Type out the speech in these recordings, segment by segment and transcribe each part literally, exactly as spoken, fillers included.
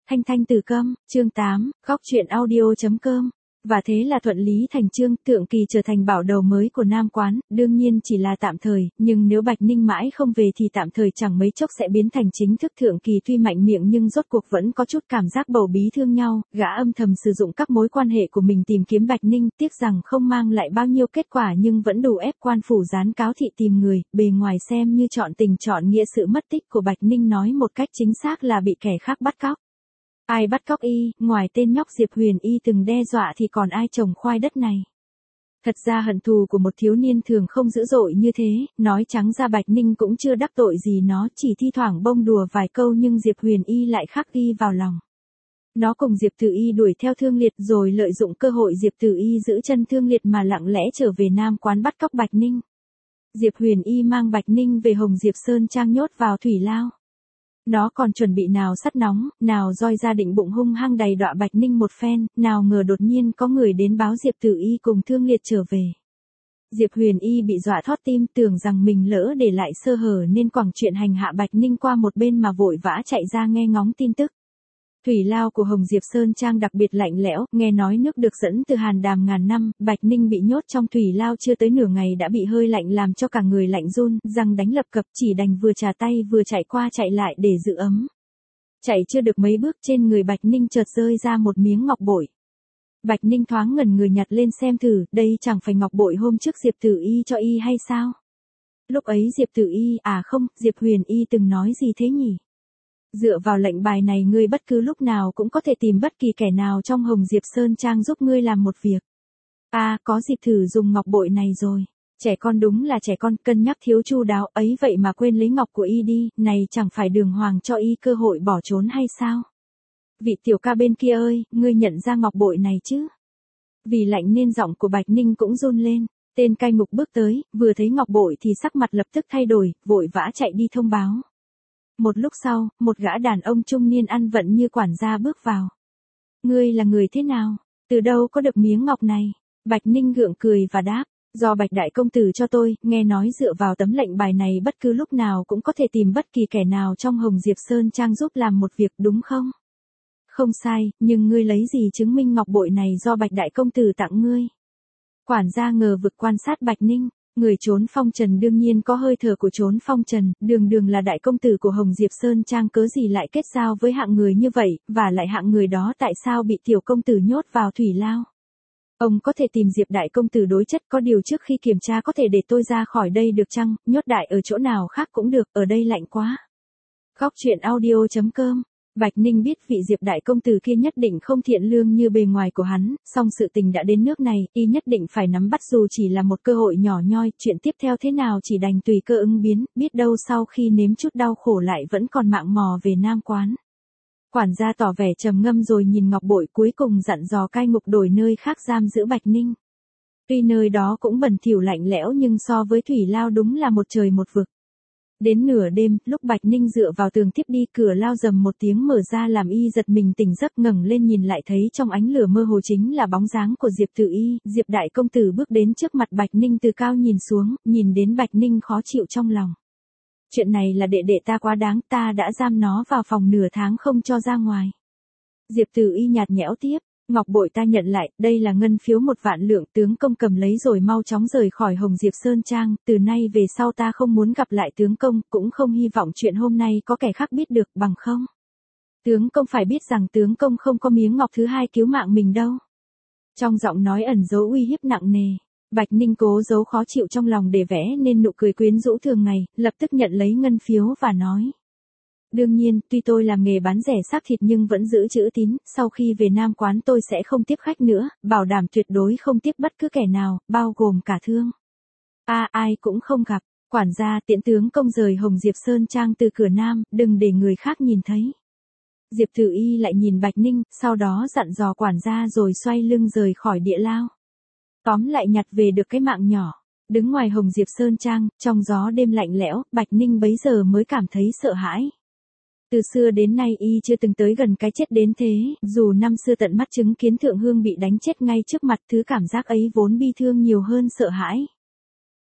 Thanh thanh từ câm, chương tám, góc truyện audio.com. Và thế là thuận lý thành chương, Thượng Kỳ trở thành bảo đầu mới của Nam Quán, đương nhiên chỉ là tạm thời, nhưng nếu Bạch Ninh mãi không về thì tạm thời chẳng mấy chốc sẽ biến thành chính thức. Thượng Kỳ tuy mạnh miệng nhưng rốt cuộc vẫn có chút cảm giác bầu bí thương nhau, gã âm thầm sử dụng các mối quan hệ của mình tìm kiếm Bạch Ninh, tiếc rằng không mang lại bao nhiêu kết quả nhưng vẫn đủ ép quan phủ gián cáo thị tìm người, bề ngoài xem như chọn tình chọn nghĩa. Sự mất tích của Bạch Ninh nói một cách chính xác là bị kẻ khác bắt cóc. Ai bắt cóc y, ngoài tên nhóc Diệp Huyền y từng đe dọa thì còn ai trồng khoai đất này. Thật ra hận thù của một thiếu niên thường không dữ dội như thế, nói trắng ra Bạch Ninh cũng chưa đắc tội gì nó, chỉ thi thoảng bông đùa vài câu nhưng Diệp Huyền y lại khắc ghi vào lòng. Nó cùng Diệp Tử Y đuổi theo Thương Liệt rồi lợi dụng cơ hội Diệp Tử Y giữ chân Thương Liệt mà lặng lẽ trở về Nam Quán bắt cóc Bạch Ninh. Diệp Huyền y mang Bạch Ninh về Hồng Diệp Sơn Trang nhốt vào thủy lao. Nó còn chuẩn bị nào sắt nóng, nào roi ra định bụng hung hăng đầy đọa Bạch Ninh một phen, nào ngờ đột nhiên có người đến báo Diệp Tử Y cùng Thương Liệt trở về. Diệp Huyền y bị dọa thót tim, tưởng rằng mình lỡ để lại sơ hở nên quẳng chuyện hành hạ Bạch Ninh qua một bên mà vội vã chạy ra nghe ngóng tin tức. Thủy lao của Hồng Diệp Sơn Trang đặc biệt lạnh lẽo, nghe nói nước được dẫn từ Hàn Đàm ngàn năm, Bạch Ninh bị nhốt trong thủy lao chưa tới nửa ngày đã bị hơi lạnh làm cho cả người lạnh run, răng đánh lập cập, chỉ đành vừa trà tay vừa chạy qua chạy lại để giữ ấm. Chạy chưa được mấy bước trên người Bạch Ninh chợt rơi ra một miếng ngọc bội. Bạch Ninh thoáng ngẩn người nhặt lên xem thử, đây chẳng phải ngọc bội hôm trước Diệp Tử Y cho y hay sao? Lúc ấy Diệp Tử Y, à không, Diệp Huyền y từng nói gì thế nhỉ? Dựa vào lệnh bài này ngươi bất cứ lúc nào cũng có thể tìm bất kỳ kẻ nào trong Hồng Diệp Sơn Trang giúp ngươi làm một việc. À, có dịp thử dùng ngọc bội này rồi. Trẻ con đúng là trẻ con, cân nhắc thiếu chu đáo, ấy vậy mà quên lấy ngọc của y đi, này chẳng phải Đường Hoàng cho y cơ hội bỏ trốn hay sao? Vị tiểu ca bên kia ơi, ngươi nhận ra ngọc bội này chứ? Vì lạnh nên giọng của Bạch Ninh cũng run lên. Tên cai ngục bước tới, vừa thấy ngọc bội thì sắc mặt lập tức thay đổi, vội vã chạy đi thông báo. Một lúc sau, một gã đàn ông trung niên ăn vận như quản gia bước vào. Ngươi là người thế nào? Từ đâu có được miếng ngọc này? Bạch Ninh gượng cười và đáp, do Bạch Đại Công Tử cho tôi, nghe nói dựa vào tấm lệnh bài này bất cứ lúc nào cũng có thể tìm bất kỳ kẻ nào trong Hồng Diệp Sơn Trang giúp làm một việc, đúng không? Không sai, nhưng ngươi lấy gì chứng minh ngọc bội này do Bạch Đại Công Tử tặng ngươi? Quản gia ngờ vực quan sát Bạch Ninh. Người trốn phong trần đương nhiên có hơi thở của trốn phong trần, đường đường là đại công tử của Hồng Diệp Sơn Trang cớ gì lại kết giao với hạng người như vậy, và lại hạng người đó tại sao bị tiểu công tử nhốt vào thủy lao. Ông có thể tìm Diệp đại công tử đối chất, có điều trước khi kiểm tra có thể để tôi ra khỏi đây được chăng, nhốt đại ở chỗ nào khác cũng được, ở đây lạnh quá. Góc truyện audio.com. Bạch Ninh biết vị Diệp đại công tử kia nhất định không thiện lương như bề ngoài của hắn, song sự tình đã đến nước này, y nhất định phải nắm bắt dù chỉ là một cơ hội nhỏ nhoi, chuyện tiếp theo thế nào chỉ đành tùy cơ ứng biến, biết đâu sau khi nếm chút đau khổ lại vẫn còn mạng mò về Nam Quán. Quản gia tỏ vẻ trầm ngâm rồi nhìn ngọc bội, cuối cùng dặn dò cai ngục đổi nơi khác giam giữ Bạch Ninh. Tuy nơi đó cũng bẩn thỉu lạnh lẽo nhưng so với thủy lao đúng là một trời một vực. Đến nửa đêm, lúc Bạch Ninh dựa vào tường thiếp đi, cửa lao rầm một tiếng mở ra làm y giật mình tỉnh giấc, ngẩng lên nhìn lại thấy trong ánh lửa mơ hồ chính là bóng dáng của Diệp Tử Y. Diệp đại công tử bước đến trước mặt Bạch Ninh từ cao nhìn xuống, nhìn đến Bạch Ninh khó chịu trong lòng. Chuyện này là đệ đệ ta quá đáng, ta đã giam nó vào phòng nửa tháng không cho ra ngoài. Diệp Tử Y nhạt nhẽo tiếp. Ngọc bội ta nhận lại, đây là ngân phiếu một vạn lượng, tướng công cầm lấy rồi mau chóng rời khỏi Hồng Diệp Sơn Trang, từ nay về sau ta không muốn gặp lại tướng công, cũng không hy vọng chuyện hôm nay có kẻ khác biết được, bằng không. Tướng công phải biết rằng tướng công không có miếng ngọc thứ hai cứu mạng mình đâu. Trong giọng nói ẩn dấu uy hiếp nặng nề, Bạch Ninh cố giấu khó chịu trong lòng để vẽ nên nụ cười quyến rũ thường ngày, lập tức nhận lấy ngân phiếu và nói. Đương nhiên, tuy tôi làm nghề bán rẻ xác thịt nhưng vẫn giữ chữ tín, sau khi về Nam Quán tôi sẽ không tiếp khách nữa, bảo đảm tuyệt đối không tiếp bất cứ kẻ nào, bao gồm cả Thương. A à, ai cũng không gặp, quản gia tiễn tướng công rời Hồng Diệp Sơn Trang từ cửa Nam, đừng để người khác nhìn thấy. Diệp Tử Y lại nhìn Bạch Ninh, sau đó dặn dò quản gia rồi xoay lưng rời khỏi địa lao. Tóm lại nhặt về được cái mạng nhỏ. Đứng ngoài Hồng Diệp Sơn Trang, trong gió đêm lạnh lẽo, Bạch Ninh bấy giờ mới cảm thấy sợ hãi. Từ xưa đến nay y chưa từng tới gần cái chết đến thế, dù năm xưa tận mắt chứng kiến Thượng Hương bị đánh chết ngay trước mặt, thứ cảm giác ấy vốn bi thương nhiều hơn sợ hãi.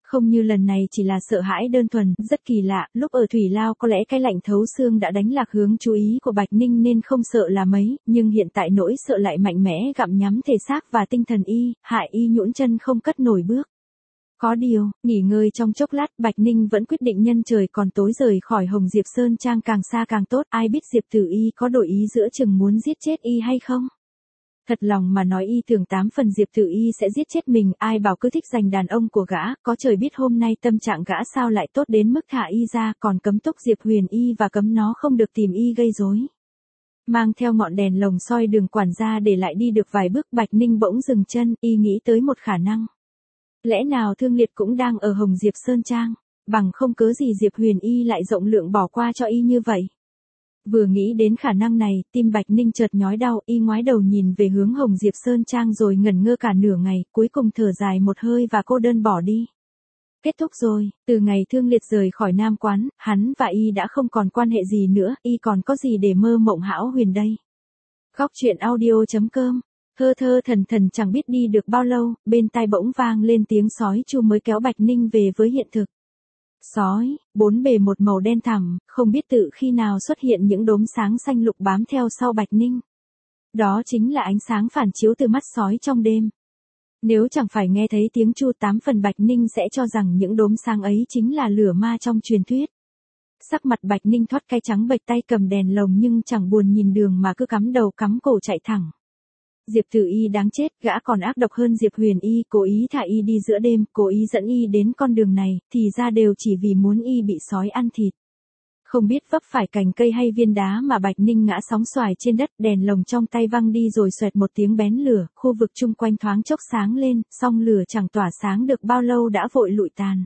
Không như lần này chỉ là sợ hãi đơn thuần, rất kỳ lạ, lúc ở Thủy Lao có lẽ cái lạnh thấu xương đã đánh lạc hướng chú ý của Bạch Ninh nên không sợ là mấy, nhưng hiện tại nỗi sợ lại mạnh mẽ gặm nhắm thể xác và tinh thần y, hại y nhũn chân không cất nổi bước. Có điều, nghỉ ngơi trong chốc lát, Bạch Ninh vẫn quyết định nhân trời còn tối rời khỏi Hồng Diệp Sơn Trang càng xa càng tốt, ai biết Diệp Tử Y có đổi ý giữa chừng muốn giết chết y hay không? Thật lòng mà nói y tưởng tám phần Diệp Tử Y sẽ giết chết mình, ai bảo cứ thích giành đàn ông của gã, có trời biết hôm nay tâm trạng gã sao lại tốt đến mức thả y ra, còn cấm túc Diệp Huyền Y và cấm nó không được tìm y gây rối. Mang theo ngọn đèn lồng soi đường quản gia để lại đi được vài bước, Bạch Ninh bỗng dừng chân, y nghĩ tới một khả năng. Lẽ nào Thương Liệt cũng đang ở Hồng Diệp Sơn Trang, bằng không cớ gì Diệp Huyền Y lại rộng lượng bỏ qua cho y như vậy. Vừa nghĩ đến khả năng này, tim Bạch Ninh chợt nhói đau, y ngoái đầu nhìn về hướng Hồng Diệp Sơn Trang rồi ngẩn ngơ cả nửa ngày, cuối cùng thở dài một hơi và cô đơn bỏ đi. Kết thúc rồi, từ ngày Thương Liệt rời khỏi Nam Quán, hắn và y đã không còn quan hệ gì nữa, y còn có gì để mơ mộng hão huyền đây. Góc truyện audio chấm com. Thơ thơ thần thần chẳng biết đi được bao lâu, bên tai bỗng vang lên tiếng sói chu mới kéo Bạch Ninh về với hiện thực. Sói, bốn bề một màu đen thẳm, không biết tự khi nào xuất hiện những đốm sáng xanh lục bám theo sau Bạch Ninh. Đó chính là ánh sáng phản chiếu từ mắt sói trong đêm. Nếu chẳng phải nghe thấy tiếng chu, tám phần Bạch Ninh sẽ cho rằng những đốm sáng ấy chính là lửa ma trong truyền thuyết. Sắc mặt Bạch Ninh thoát cay trắng bệch, tay cầm đèn lồng nhưng chẳng buồn nhìn đường mà cứ cắm đầu cắm cổ chạy thẳng. Diệp Tử Y đáng chết, gã còn ác độc hơn Diệp Huyền Y, cố ý thả y đi giữa đêm, cố ý dẫn y đến con đường này, thì ra đều chỉ vì muốn y bị sói ăn thịt. Không biết vấp phải cành cây hay viên đá mà Bạch Ninh ngã sóng xoài trên đất, đèn lồng trong tay văng đi rồi xoẹt một tiếng bén lửa, khu vực chung quanh thoáng chốc sáng lên, song lửa chẳng tỏa sáng được bao lâu đã vội lụi tàn.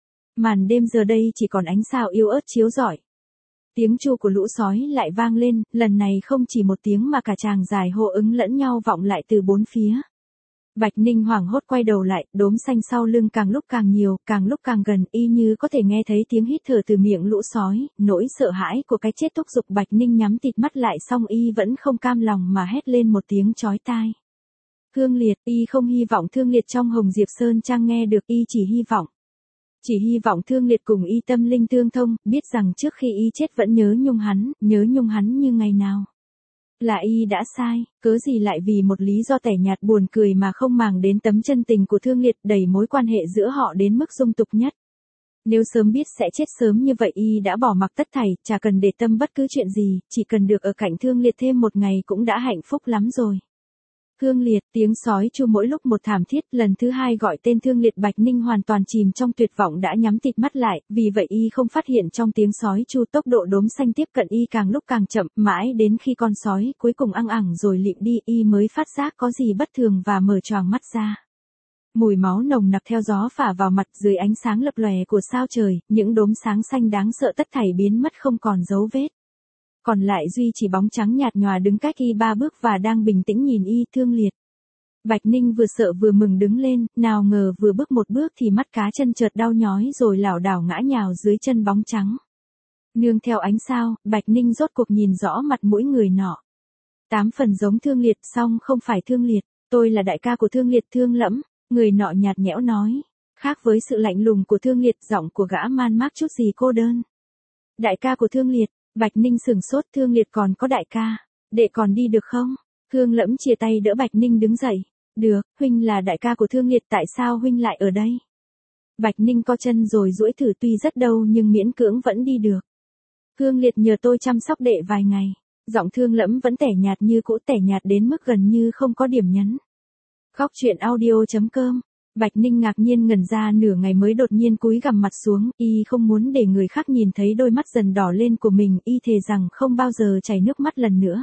Màn đêm giờ đây chỉ còn ánh sao yếu ớt chiếu rọi. Tiếng chu của lũ sói lại vang lên, lần này không chỉ một tiếng mà cả tràng dài hô ứng lẫn nhau vọng lại từ bốn phía. Bạch Ninh hoảng hốt quay đầu lại, đốm xanh sau lưng càng lúc càng nhiều, càng lúc càng gần, y như có thể nghe thấy tiếng hít thở từ miệng lũ sói, nỗi sợ hãi của cái chết thúc giục Bạch Ninh nhắm tịt mắt lại, song y vẫn không cam lòng mà hét lên một tiếng chói tai. Thương Liệt, y không hy vọng Thương Liệt trong Hồng Diệp Sơn Trang nghe được, y chỉ hy vọng. Chỉ hy vọng Thương Liệt cùng y tâm linh tương thông, biết rằng trước khi y chết vẫn nhớ nhung hắn, nhớ nhung hắn như ngày nào. Là y đã sai, cớ gì lại vì một lý do tẻ nhạt buồn cười mà không màng đến tấm chân tình của Thương Liệt, đẩy mối quan hệ giữa họ đến mức dung tục nhất. Nếu sớm biết sẽ chết sớm như vậy y đã bỏ mặc tất thảy, chả cần để tâm bất cứ chuyện gì, chỉ cần được ở cạnh Thương Liệt thêm một ngày cũng đã hạnh phúc lắm rồi. Thương Liệt, tiếng sói chu mỗi lúc một thảm thiết, lần thứ hai gọi tên Thương Liệt, Bạch Ninh hoàn toàn chìm trong tuyệt vọng đã nhắm tịt mắt lại, vì vậy y không phát hiện trong tiếng sói chu tốc độ đốm xanh tiếp cận y càng lúc càng chậm, mãi đến khi con sói cuối cùng ăng ẳng rồi lịm đi y mới phát giác có gì bất thường và mở choàng mắt ra. Mùi máu nồng nặc theo gió phả vào mặt, dưới ánh sáng lập lòe của sao trời, những đốm sáng xanh đáng sợ tất thảy biến mất không còn dấu vết. Còn lại duy chỉ bóng trắng nhạt nhòa đứng cách y ba bước và đang bình tĩnh nhìn y. Thương Liệt. Bạch Ninh vừa sợ vừa mừng đứng lên, nào ngờ vừa bước một bước thì mắt cá chân chợt đau nhói rồi lảo đảo ngã nhào dưới chân bóng trắng. Nương theo ánh sao, Bạch Ninh rốt cuộc nhìn rõ mặt mũi người nọ. Tám phần giống Thương Liệt, song không phải Thương Liệt, tôi là đại ca của Thương Liệt, Thương Lẫm, người nọ nhạt nhẽo nói. Khác với sự lạnh lùng của Thương Liệt, giọng của gã man mác chút gì cô đơn. Đại ca của Thương Liệt. Bạch Ninh sửng sốt, Thương Liệt còn có đại ca, đệ còn đi được không? Thương Lẫm chia tay đỡ Bạch Ninh đứng dậy. Được, huynh là đại ca của Thương Liệt, tại sao huynh lại ở đây? Bạch Ninh co chân rồi duỗi thử, tuy rất đau nhưng miễn cưỡng vẫn đi được. Thương Liệt nhờ tôi chăm sóc đệ vài ngày. Giọng Thương Lẫm vẫn tẻ nhạt như cũ, tẻ nhạt đến mức gần như không có điểm nhấn. Góc truyện audio chấm com. Bạch Ninh ngạc nhiên ngẩn ra nửa ngày mới đột nhiên cúi gằm mặt xuống, y không muốn để người khác nhìn thấy đôi mắt dần đỏ lên của mình, y thề rằng không bao giờ chảy nước mắt lần nữa.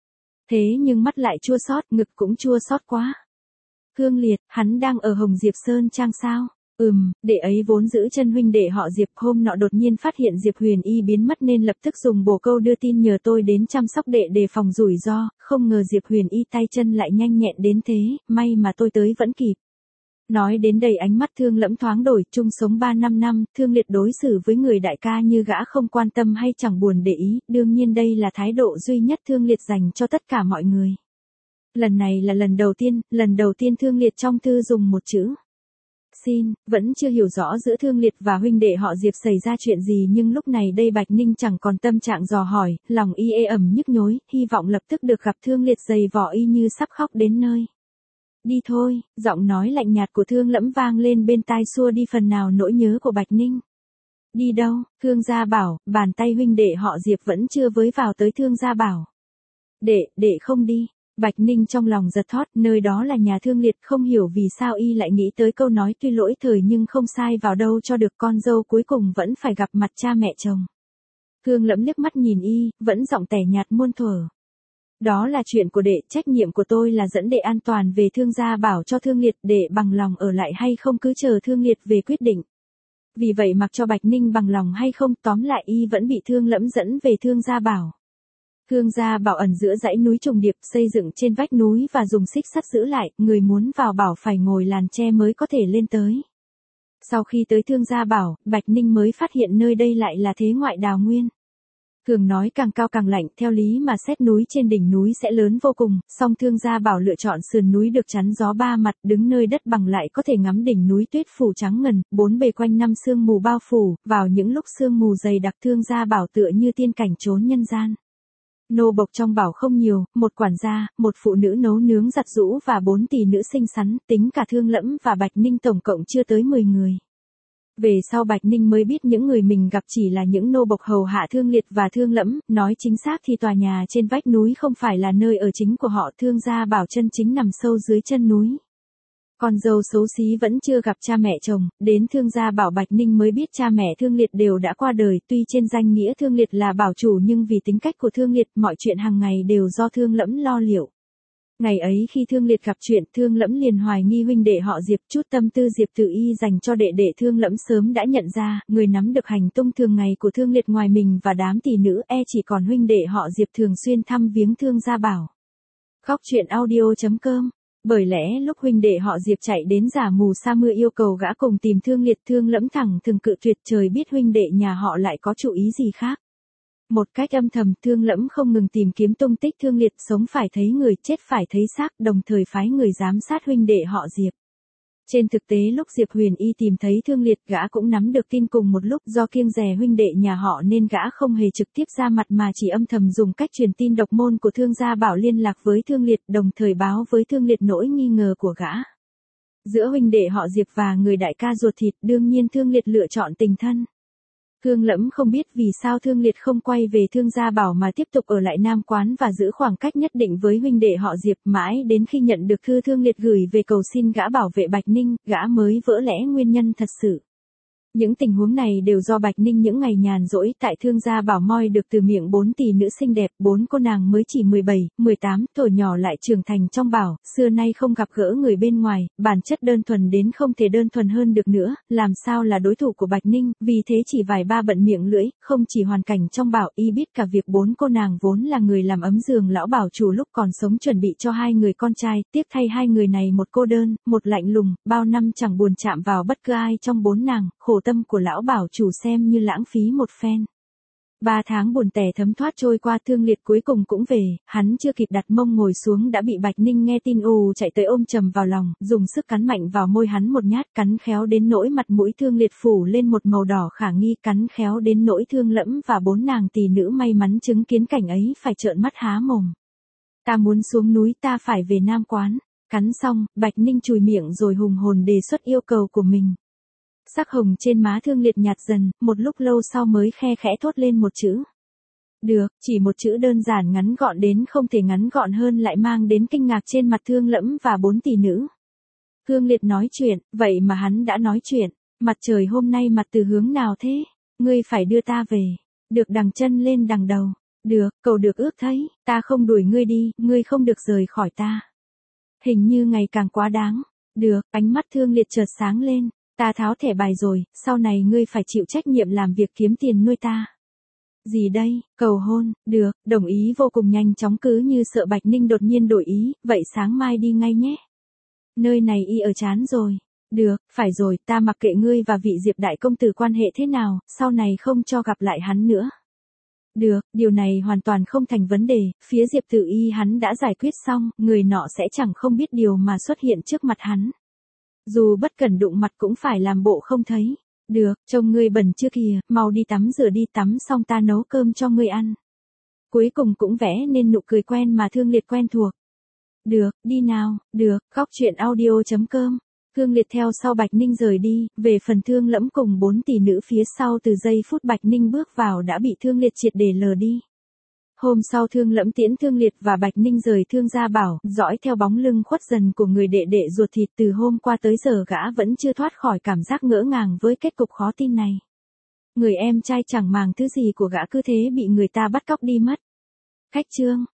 Thế nhưng mắt lại chua xót, ngực cũng chua xót quá. Thương Liệt, hắn đang ở Hồng Diệp Sơn Trang sao? Ừm, đệ ấy vốn giữ chân huynh đệ họ Diệp, hôm nọ đột nhiên phát hiện Diệp Huyền Y biến mất nên lập tức dùng bồ câu đưa tin nhờ tôi đến chăm sóc đệ đề phòng rủi ro, không ngờ Diệp Huyền Y tay chân lại nhanh nhẹn đến thế, may mà tôi tới vẫn kịp. Nói đến đây ánh mắt Thương Lẫm thoáng đổi, chung sống ba năm năm, Thương Liệt đối xử với người đại ca như gã không quan tâm hay chẳng buồn để ý, đương nhiên đây là thái độ duy nhất Thương Liệt dành cho tất cả mọi người. Lần này là lần đầu tiên, lần đầu tiên Thương Liệt trong thư dùng một chữ xin, vẫn chưa hiểu rõ giữa Thương Liệt và huynh đệ họ Diệp xảy ra chuyện gì, nhưng lúc này đây Bạch Ninh chẳng còn tâm trạng dò hỏi, lòng y ê ẩm nhức nhối, hy vọng lập tức được gặp Thương Liệt dày vò y như sắp khóc đến nơi. Đi thôi, giọng nói lạnh nhạt của Thương Lẫm vang lên bên tai xua đi phần nào nỗi nhớ của Bạch Ninh. Đi đâu? Thương Gia Bảo, bàn tay huynh đệ họ Diệp vẫn chưa với vào tới Thương Gia Bảo. Đệ, đệ không đi. Bạch Ninh trong lòng giật thót, nơi đó là nhà Thương Liệt, không hiểu vì sao y lại nghĩ tới câu nói tuy lỗi thời nhưng không sai vào đâu cho được, con dâu cuối cùng vẫn phải gặp mặt cha mẹ chồng. Thương Lẫm liếc mắt nhìn y, vẫn giọng tẻ nhạt muôn thuở. Đó là chuyện của đệ, trách nhiệm của tôi là dẫn đệ an toàn về Thương Gia Bảo cho Thương Liệt, đệ bằng lòng ở lại hay không cứ chờ Thương Liệt về quyết định. Vì vậy mặc cho Bạch Ninh bằng lòng hay không, tóm lại y vẫn bị Thương Lẫm dẫn về Thương Gia Bảo. Thương Gia Bảo ẩn giữa dãy núi trùng điệp, xây dựng trên vách núi và dùng xích sắt giữ lại, người muốn vào bảo phải ngồi làn tre mới có thể lên tới. Sau khi tới Thương Gia Bảo, Bạch Ninh mới phát hiện nơi đây lại là thế ngoại đào nguyên. Thường nói càng cao càng lạnh, theo lý mà xét núi trên đỉnh núi sẽ lớn vô cùng, song Thương Gia Bảo lựa chọn sườn núi được chắn gió ba mặt, đứng nơi đất bằng lại có thể ngắm đỉnh núi tuyết phủ trắng ngần, bốn bề quanh năm sương mù bao phủ, vào những lúc sương mù dày đặc Thương Gia Bảo tựa như tiên cảnh trốn nhân gian. Nô bộc trong bảo không nhiều, một quản gia, một phụ nữ nấu nướng giặt giũ và bốn tỷ nữ xinh xắn, tính cả Thương Lẫm và Bạch Ninh tổng cộng chưa tới mười người. Về sau Bạch Ninh mới biết những người mình gặp chỉ là những nô bộc hầu hạ Thương Liệt và Thương Lẫm, nói chính xác thì tòa nhà trên vách núi không phải là nơi ở chính của họ, Thương Gia Bảo chân chính nằm sâu dưới chân núi. Con dâu xấu xí vẫn chưa gặp cha mẹ chồng, đến Thương Gia Bảo Bạch Ninh mới biết cha mẹ Thương Liệt đều đã qua đời, tuy trên danh nghĩa Thương Liệt là bảo chủ nhưng vì tính cách của Thương Liệt mọi chuyện hàng ngày đều do Thương Lẫm lo liệu. Ngày ấy khi Thương Liệt gặp chuyện, Thương Lẫm liền hoài nghi huynh đệ họ Diệp, chút tâm tư Diệp Tử Y dành cho đệ đệ Thương Lẫm sớm đã nhận ra, người nắm được hành tung thường ngày của Thương Liệt ngoài mình và đám tỷ nữ e chỉ còn huynh đệ họ Diệp thường xuyên thăm viếng Thương Gia Bảo. Khóc chuyện audio chấm com. Bởi lẽ lúc huynh đệ họ Diệp chạy đến giả mù sa mưa yêu cầu gã cùng tìm Thương Liệt, Thương Lẫm thẳng thừng cự tuyệt, trời biết huynh đệ nhà họ lại có chủ ý gì khác. Một cách âm thầm, Thương Lẫm không ngừng tìm kiếm tung tích Thương Liệt, sống phải thấy người, chết phải thấy xác, đồng thời phái người giám sát huynh đệ họ Diệp. Trên thực tế lúc Diệp Huyền Y tìm thấy Thương Liệt, gã cũng nắm được tin cùng một lúc, do kiêng dè huynh đệ nhà họ nên gã không hề trực tiếp ra mặt mà chỉ âm thầm dùng cách truyền tin độc môn của Thương Gia Bảo liên lạc với Thương Liệt, đồng thời báo với Thương Liệt nỗi nghi ngờ của gã. Giữa huynh đệ họ Diệp và người đại ca ruột thịt, đương nhiên Thương Liệt lựa chọn tình thân. Thương Lẫm không biết vì sao Thương Liệt không quay về Thương Gia Bảo mà tiếp tục ở lại Nam Quán và giữ khoảng cách nhất định với huynh đệ họ Diệp, mãi đến khi nhận được thư Thương Liệt gửi về cầu xin gã bảo vệ Bạch Ninh, gã mới vỡ lẽ nguyên nhân thật sự. Những tình huống này đều do Bạch Ninh những ngày nhàn rỗi tại Thương Gia Bảo moi được từ miệng bốn tỷ nữ xinh đẹp, bốn cô nàng mới chỉ mười bảy, mười tám, tuổi nhỏ lại trưởng thành trong bảo, xưa nay không gặp gỡ người bên ngoài, bản chất đơn thuần đến không thể đơn thuần hơn được nữa, làm sao là đối thủ của Bạch Ninh, vì thế chỉ vài ba bận miệng lưỡi, không chỉ hoàn cảnh trong bảo, y biết cả việc bốn cô nàng vốn là người làm ấm giường lão bảo chủ lúc còn sống chuẩn bị cho hai người con trai, tiếp thay hai người này một cô đơn, một lạnh lùng, bao năm chẳng buồn chạm vào bất cứ ai trong bốn nàng, khổ tâm của lão bảo chủ xem như lãng phí một phen. Ba tháng buồn tẻ thấm thoát trôi qua, Thương Liệt cuối cùng cũng về, hắn chưa kịp đặt mông ngồi xuống đã bị Bạch Ninh nghe tin ù chạy tới ôm chầm vào lòng, dùng sức cắn mạnh vào môi hắn một nhát, cắn khéo đến nỗi mặt mũi Thương Liệt phủ lên một màu đỏ khả nghi, cắn khéo đến nỗi Thương Lẫm và bốn nàng tỷ nữ may mắn chứng kiến cảnh ấy phải trợn mắt há mồm. Ta muốn xuống núi, ta phải về Nam Quán. Cắn xong, Bạch Ninh chùi miệng rồi hùng hồn đề xuất yêu cầu của mình. Sắc hồng trên má Thương Liệt nhạt dần, một lúc lâu sau mới khe khẽ thốt lên một chữ. Được, chỉ một chữ đơn giản ngắn gọn đến không thể ngắn gọn hơn lại mang đến kinh ngạc trên mặt Thương Lẫm và bốn tỷ nữ. Thương Liệt nói chuyện, vậy mà hắn đã nói chuyện, mặt trời hôm nay mặt từ hướng nào thế? Ngươi phải đưa ta về, được đằng chân lên đằng đầu, được, cầu được ước thấy, ta không đuổi ngươi đi, ngươi không được rời khỏi ta. Hình như ngày càng quá đáng, được, ánh mắt Thương Liệt chợt sáng lên. Ta tháo thẻ bài rồi, sau này ngươi phải chịu trách nhiệm làm việc kiếm tiền nuôi ta. Gì đây, cầu hôn, được, đồng ý vô cùng nhanh chóng, cứ như sợ Bạch Ninh đột nhiên đổi ý, vậy sáng mai đi ngay nhé. Nơi này y ở chán rồi. Được, phải rồi, ta mặc kệ ngươi và vị Diệp đại công tử quan hệ thế nào, sau này không cho gặp lại hắn nữa. Được, điều này hoàn toàn không thành vấn đề, phía Diệp Tử Y hắn đã giải quyết xong, người nọ sẽ chẳng không biết điều mà xuất hiện trước mặt hắn. Dù bất cần đụng mặt cũng phải làm bộ không thấy. Được, trông ngươi bẩn chưa kìa, mau đi tắm rửa đi, tắm xong ta nấu cơm cho ngươi ăn. Cuối cùng cũng vẽ nên nụ cười quen mà Thương Liệt quen thuộc. Được, đi nào, được, góc chuyện audio.com. Thương Liệt theo sau Bạch Ninh rời đi, về phần Thương Lẫm cùng bốn tỷ nữ phía sau từ giây phút Bạch Ninh bước vào đã bị Thương Liệt triệt để lờ đi. Hôm sau Thương Lẫm tiễn Thương Liệt và Bạch Ninh rời Thương gia bảo, dõi theo bóng lưng khuất dần của người đệ đệ ruột thịt từ hôm qua tới giờ gã vẫn chưa thoát khỏi cảm giác ngỡ ngàng với kết cục khó tin này. Người em trai chẳng màng thứ gì của gã cứ thế bị người ta bắt cóc đi mất. Khách chương